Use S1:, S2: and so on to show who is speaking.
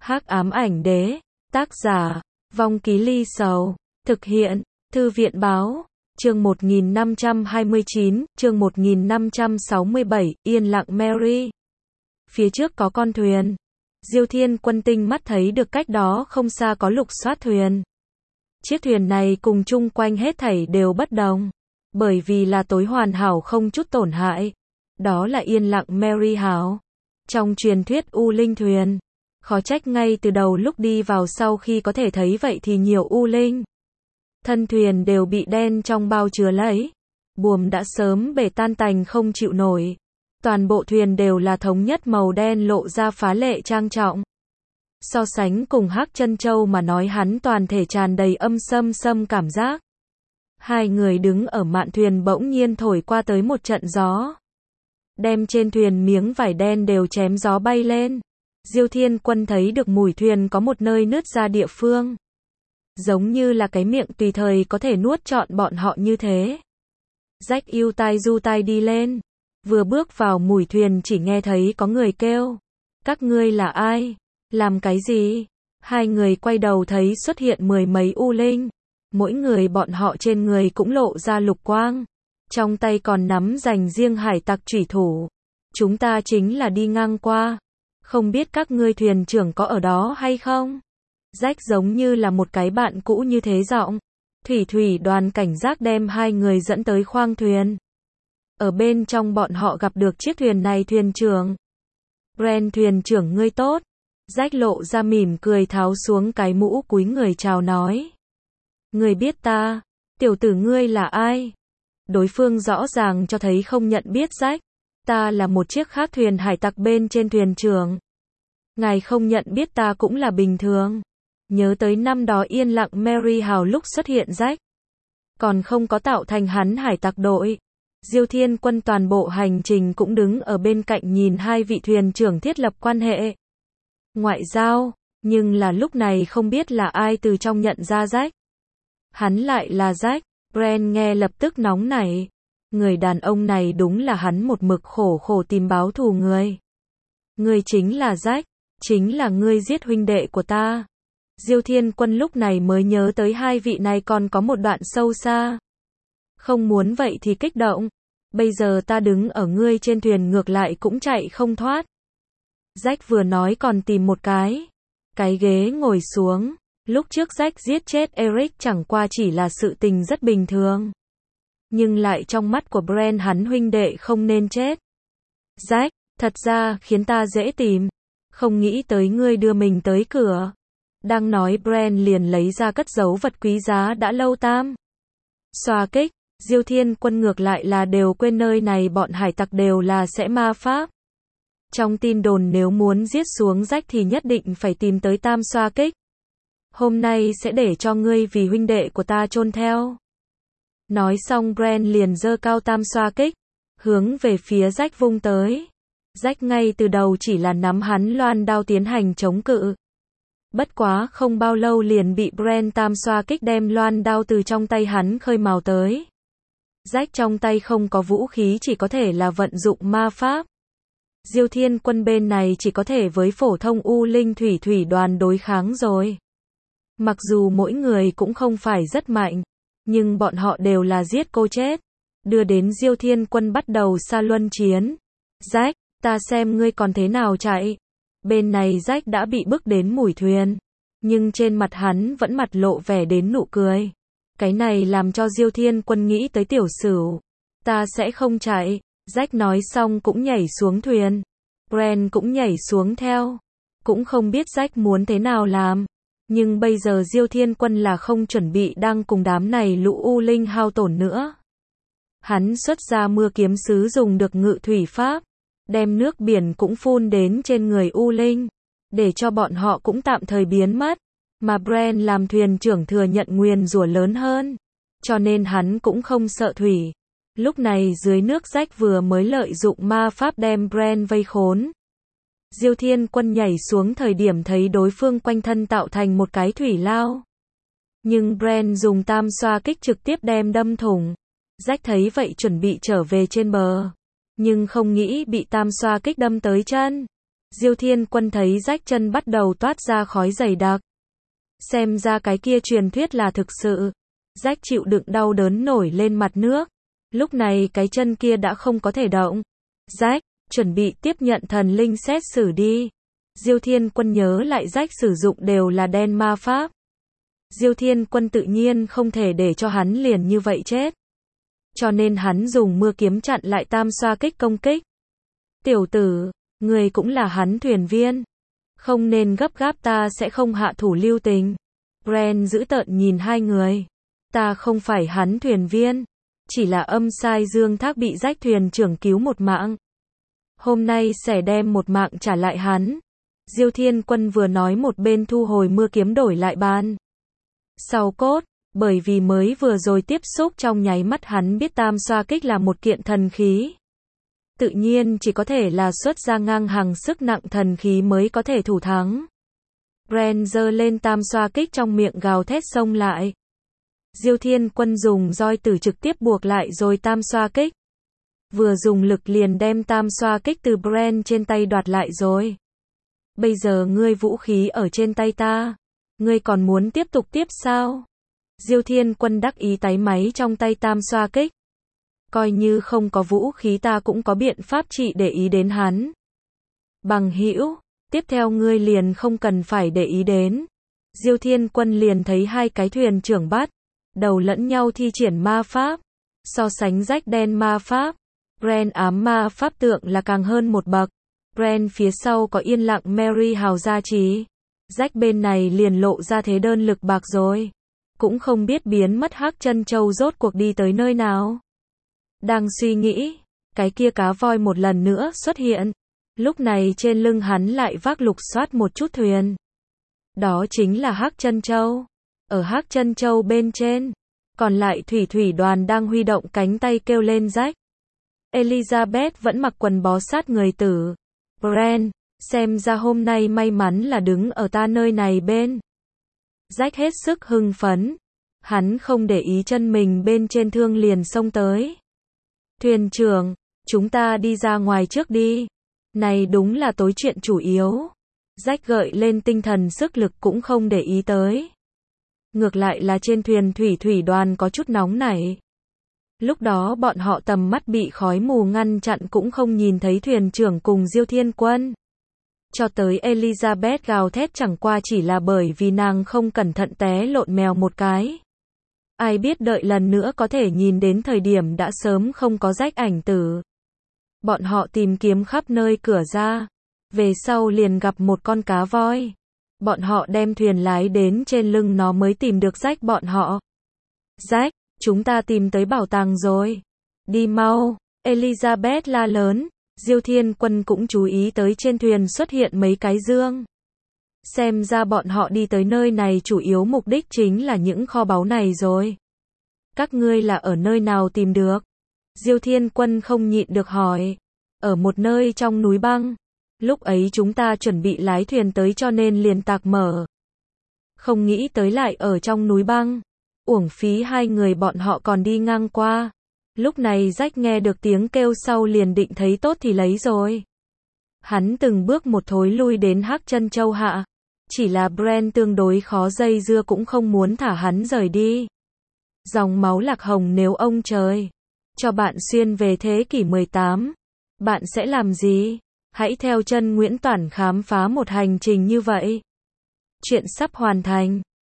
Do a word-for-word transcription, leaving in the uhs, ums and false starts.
S1: Hắc ám ảnh đế, tác giả, Vong Ký Ly Sầu, thực hiện, Thư viện báo, chương một nghìn năm trăm hai mươi chín, chương một nghìn năm trăm sáu mươi bảy, Yên lặng Mary. Phía trước có con thuyền. Diêu Thiên Quân tinh mắt thấy được cách đó không xa có lục soát thuyền. Chiếc thuyền này cùng chung quanh hết thảy đều bất đồng, bởi vì là tối hoàn hảo không chút tổn hại. Đó là Yên lặng Mary hảo. Trong truyền thuyết U Linh thuyền, khó trách ngay từ đầu lúc đi vào sau khi có thể thấy vậy thì nhiều U Linh. Thân thuyền đều bị đen trong bao chứa lấy. Buồm đã sớm bể tan tành không chịu nổi. Toàn bộ thuyền đều là thống nhất màu đen lộ ra phá lệ trang trọng. So sánh cùng Hắc Chân Châu mà nói hắn toàn thể tràn đầy âm sâm sâm cảm giác. Hai người đứng ở mạn thuyền bỗng nhiên thổi qua tới một trận gió. Đem trên thuyền miếng vải đen đều chém gió bay lên. Diêu Thiên Quân thấy được mùi thuyền có một nơi nứt ra địa phương. Giống như là cái miệng tùy thời có thể nuốt trọn bọn họ như thế. Rách yêu tai du tai đi lên. Vừa bước vào mùi thuyền chỉ nghe thấy có người kêu. Các ngươi là ai? Làm cái gì? Hai người quay đầu thấy xuất hiện mười mấy U Linh. Mỗi người bọn họ trên người cũng lộ ra lục quang. Trong tay còn nắm dành riêng hải tặc chủy thủ. Chúng ta chính là đi ngang qua. Không biết các ngươi thuyền trưởng có ở đó hay không? Rách giống như là một cái bạn cũ như thế giọng. Thủy thủy đoàn cảnh giác đem hai người dẫn tới khoang thuyền. Ở bên trong bọn họ gặp được chiếc thuyền này thuyền trưởng. Brand thuyền trưởng ngươi tốt. Rách lộ ra mỉm cười tháo xuống cái mũ cúi người chào nói. Ngươi biết ta, tiểu tử ngươi là ai? Đối phương rõ ràng cho thấy không nhận biết Rách. Ta là một chiếc khác thuyền hải tặc bên trên thuyền trưởng. Ngài không nhận biết ta cũng là bình thường. Nhớ tới năm đó Yên lặng Mary hào lúc xuất hiện Rách. Còn không có tạo thành hắn hải tặc đội. Diêu Thiên Quân toàn bộ hành trình cũng đứng ở bên cạnh nhìn hai vị thuyền trưởng thiết lập quan hệ ngoại giao, nhưng là lúc này không biết là ai từ trong nhận ra Rách. Hắn lại là Rách. Brand nghe lập tức nóng nảy. Người đàn ông này đúng là hắn một mực khổ khổ tìm báo thù người. Ngươi chính là Rách, chính là ngươi giết huynh đệ của ta. Diêu Thiên Quân lúc này mới nhớ tới hai vị này còn có một đoạn sâu xa. Không muốn vậy thì kích động. Bây giờ ta đứng ở ngươi trên thuyền ngược lại cũng chạy không thoát. Rách vừa nói còn tìm một cái. Cái ghế ngồi xuống. Lúc trước Rách giết chết Eric chẳng qua chỉ là sự tình rất bình thường. Nhưng lại trong mắt của Brand hắn huynh đệ không nên chết. Rách, thật ra khiến ta dễ tìm. Không nghĩ tới ngươi đưa mình tới cửa. Đang nói Brand liền lấy ra cất giấu vật quý giá đã lâu tam. Xoa kích. Diêu Thiên Quân ngược lại là đều quên nơi này bọn hải tặc đều là sẽ ma pháp. Trong tin đồn nếu muốn giết xuống Rách thì nhất định phải tìm tới tam xoa kích. Hôm nay sẽ để cho ngươi vì huynh đệ của ta chôn theo. Nói xong Brand liền giơ cao tam xoa kích, hướng về phía Rách vung tới. Rách ngay từ đầu chỉ là nắm hắn loan đao tiến hành chống cự. Bất quá không bao lâu liền bị Brand tam xoa kích đem loan đao từ trong tay hắn khơi mào tới. Rách trong tay không có vũ khí chỉ có thể là vận dụng ma pháp. Diêu Thiên Quân bên này chỉ có thể với phổ thông U Linh thủy thủy đoàn đối kháng rồi. Mặc dù mỗi người cũng không phải rất mạnh, nhưng bọn họ đều là giết cô chết. Đưa đến Diêu Thiên Quân bắt đầu xa luân chiến. Rách, ta xem ngươi còn thế nào chạy. Bên này Rách đã bị bức đến mủi thuyền. Nhưng trên mặt hắn vẫn mặt lộ vẻ đến nụ cười. Cái này làm cho Diêu Thiên Quân nghĩ tới tiểu sửu. Ta sẽ không chạy. Rách nói xong cũng nhảy xuống thuyền. Brand cũng nhảy xuống theo. Cũng không biết Rách muốn thế nào làm. Nhưng bây giờ Diêu Thiên Quân là không chuẩn bị đang cùng đám này lũ U Linh hao tổn nữa. Hắn xuất ra mưa kiếm sứ dùng được ngự thủy pháp. Đem nước biển cũng phun đến trên người U Linh. Để cho bọn họ cũng tạm thời biến mất. Mà Brand làm thuyền trưởng thừa nhận nguyền rủa lớn hơn. Cho nên hắn cũng không sợ thủy. Lúc này dưới nước Rách vừa mới lợi dụng ma pháp đem Brand vây khốn. Diêu Thiên Quân nhảy xuống thời điểm thấy đối phương quanh thân tạo thành một cái thủy lao. Nhưng Brand dùng tam xoa kích trực tiếp đem đâm thủng. Rách thấy vậy chuẩn bị trở về trên bờ. Nhưng không nghĩ bị tam xoa kích đâm tới chân. Diêu Thiên Quân thấy rách chân bắt đầu toát ra khói dày đặc. Xem ra cái kia truyền thuyết là thực sự. Rách chịu đựng đau đớn nổi lên mặt nước. Lúc này cái chân kia đã không có thể động. Rách, chuẩn bị tiếp nhận thần linh xét xử đi. Diêu Thiên Quân nhớ lại rách sử dụng đều là đen ma pháp. Diêu Thiên Quân tự nhiên không thể để cho hắn liền như vậy chết. Cho nên hắn dùng mưa kiếm chặn lại tam xoa kích công kích. Tiểu tử, người cũng là hắn thuyền viên. Không nên gấp gáp, ta sẽ không hạ thủ lưu tình. Bran dữ tợn nhìn hai người. Ta không phải hắn thuyền viên. Chỉ là âm sai dương thác bị rách thuyền trưởng cứu một mạng. Hôm nay sẽ đem một mạng trả lại hắn. Diêu Thiên Quân vừa nói một bên thu hồi mưa kiếm đổi lại bàn. Sau cốt, bởi vì mới vừa rồi tiếp xúc trong nháy mắt hắn biết tam xoa kích là một kiện thần khí. Tự nhiên chỉ có thể là xuất ra ngang hàng sức nặng thần khí mới có thể thủ thắng. Bran giơ lên tam xoa kích trong miệng gào thét xông lại. Diêu Thiên Quân dùng roi tử trực tiếp buộc lại rồi tam xoa kích. Vừa dùng lực liền đem tam xoa kích từ Bran trên tay đoạt lại rồi. Bây giờ ngươi vũ khí ở trên tay ta. Ngươi còn muốn tiếp tục tiếp sao? Diêu Thiên Quân đắc ý tái máy trong tay tam xoa kích. Coi như không có vũ khí ta cũng có biện pháp trị để ý đến hắn. Bằng hữu, tiếp theo ngươi liền không cần phải để ý đến. Diêu Thiên Quân liền thấy hai cái thuyền trưởng bắt đầu lẫn nhau thi triển ma pháp. So sánh rách đen ma pháp, Bran ám ma pháp tượng là càng hơn một bậc. Bran phía sau có yên lặng Mary hào gia trì. Rách bên này liền lộ ra thế đơn lực bạc rồi. Cũng không biết biến mất hắc chân châu rốt cuộc đi tới nơi nào. Đang suy nghĩ, cái kia cá voi một lần nữa xuất hiện. Lúc này trên lưng hắn lại vác lục soát một chút thuyền. Đó chính là hắc chân châu. Ở hắc chân châu bên trên, còn lại thủy thủy đoàn đang huy động cánh tay kêu lên rách. Elizabeth vẫn mặc quần bó sát người tử. Bran, xem ra hôm nay may mắn là đứng ở ta nơi này bên. Rách hết sức hưng phấn. Hắn không để ý chân mình bên trên thương liền xông tới. Thuyền trưởng, chúng ta đi ra ngoài trước đi. Này đúng là tối chuyện chủ yếu. Rách gợi lên tinh thần sức lực cũng không để ý tới. Ngược lại là trên thuyền thủy thủy đoàn có chút nóng nảy. Lúc đó bọn họ tầm mắt bị khói mù ngăn chặn cũng không nhìn thấy thuyền trưởng cùng Diêu Thiên Quân. Cho tới Elizabeth gào thét chẳng qua chỉ là bởi vì nàng không cẩn thận té lộn mèo một cái. Ai biết đợi lần nữa có thể nhìn đến thời điểm đã sớm không có rách ảnh tử. Bọn họ tìm kiếm khắp nơi cửa ra. Về sau liền gặp một con cá voi. Bọn họ đem thuyền lái đến trên lưng nó mới tìm được rách bọn họ. Rách, chúng ta tìm tới bảo tàng rồi. Đi mau, Elizabeth la lớn. Diêu Thiên Quân cũng chú ý tới trên thuyền xuất hiện mấy cái dương. Xem ra bọn họ đi tới nơi này chủ yếu mục đích chính là những kho báu này rồi. Các ngươi là ở nơi nào tìm được? Diêu Thiên Quân không nhịn được hỏi. Ở một nơi trong núi băng. Lúc ấy chúng ta chuẩn bị lái thuyền tới cho nên liền tạc mở. Không nghĩ tới lại ở trong núi băng. Uổng phí hai người bọn họ còn đi ngang qua. Lúc này rách nghe được tiếng kêu sau liền định thấy tốt thì lấy rồi. Hắn từng bước một thối lui đến hắc chân châu hạ. Chỉ là Bran tương đối khó dây dưa cũng không muốn thả hắn rời đi. Dòng máu lạc hồng nếu ông trời cho bạn xuyên về thế kỷ mười tám, bạn sẽ làm gì? Hãy theo chân Nguyễn Toản khám phá một hành trình như vậy. Chuyện sắp hoàn thành.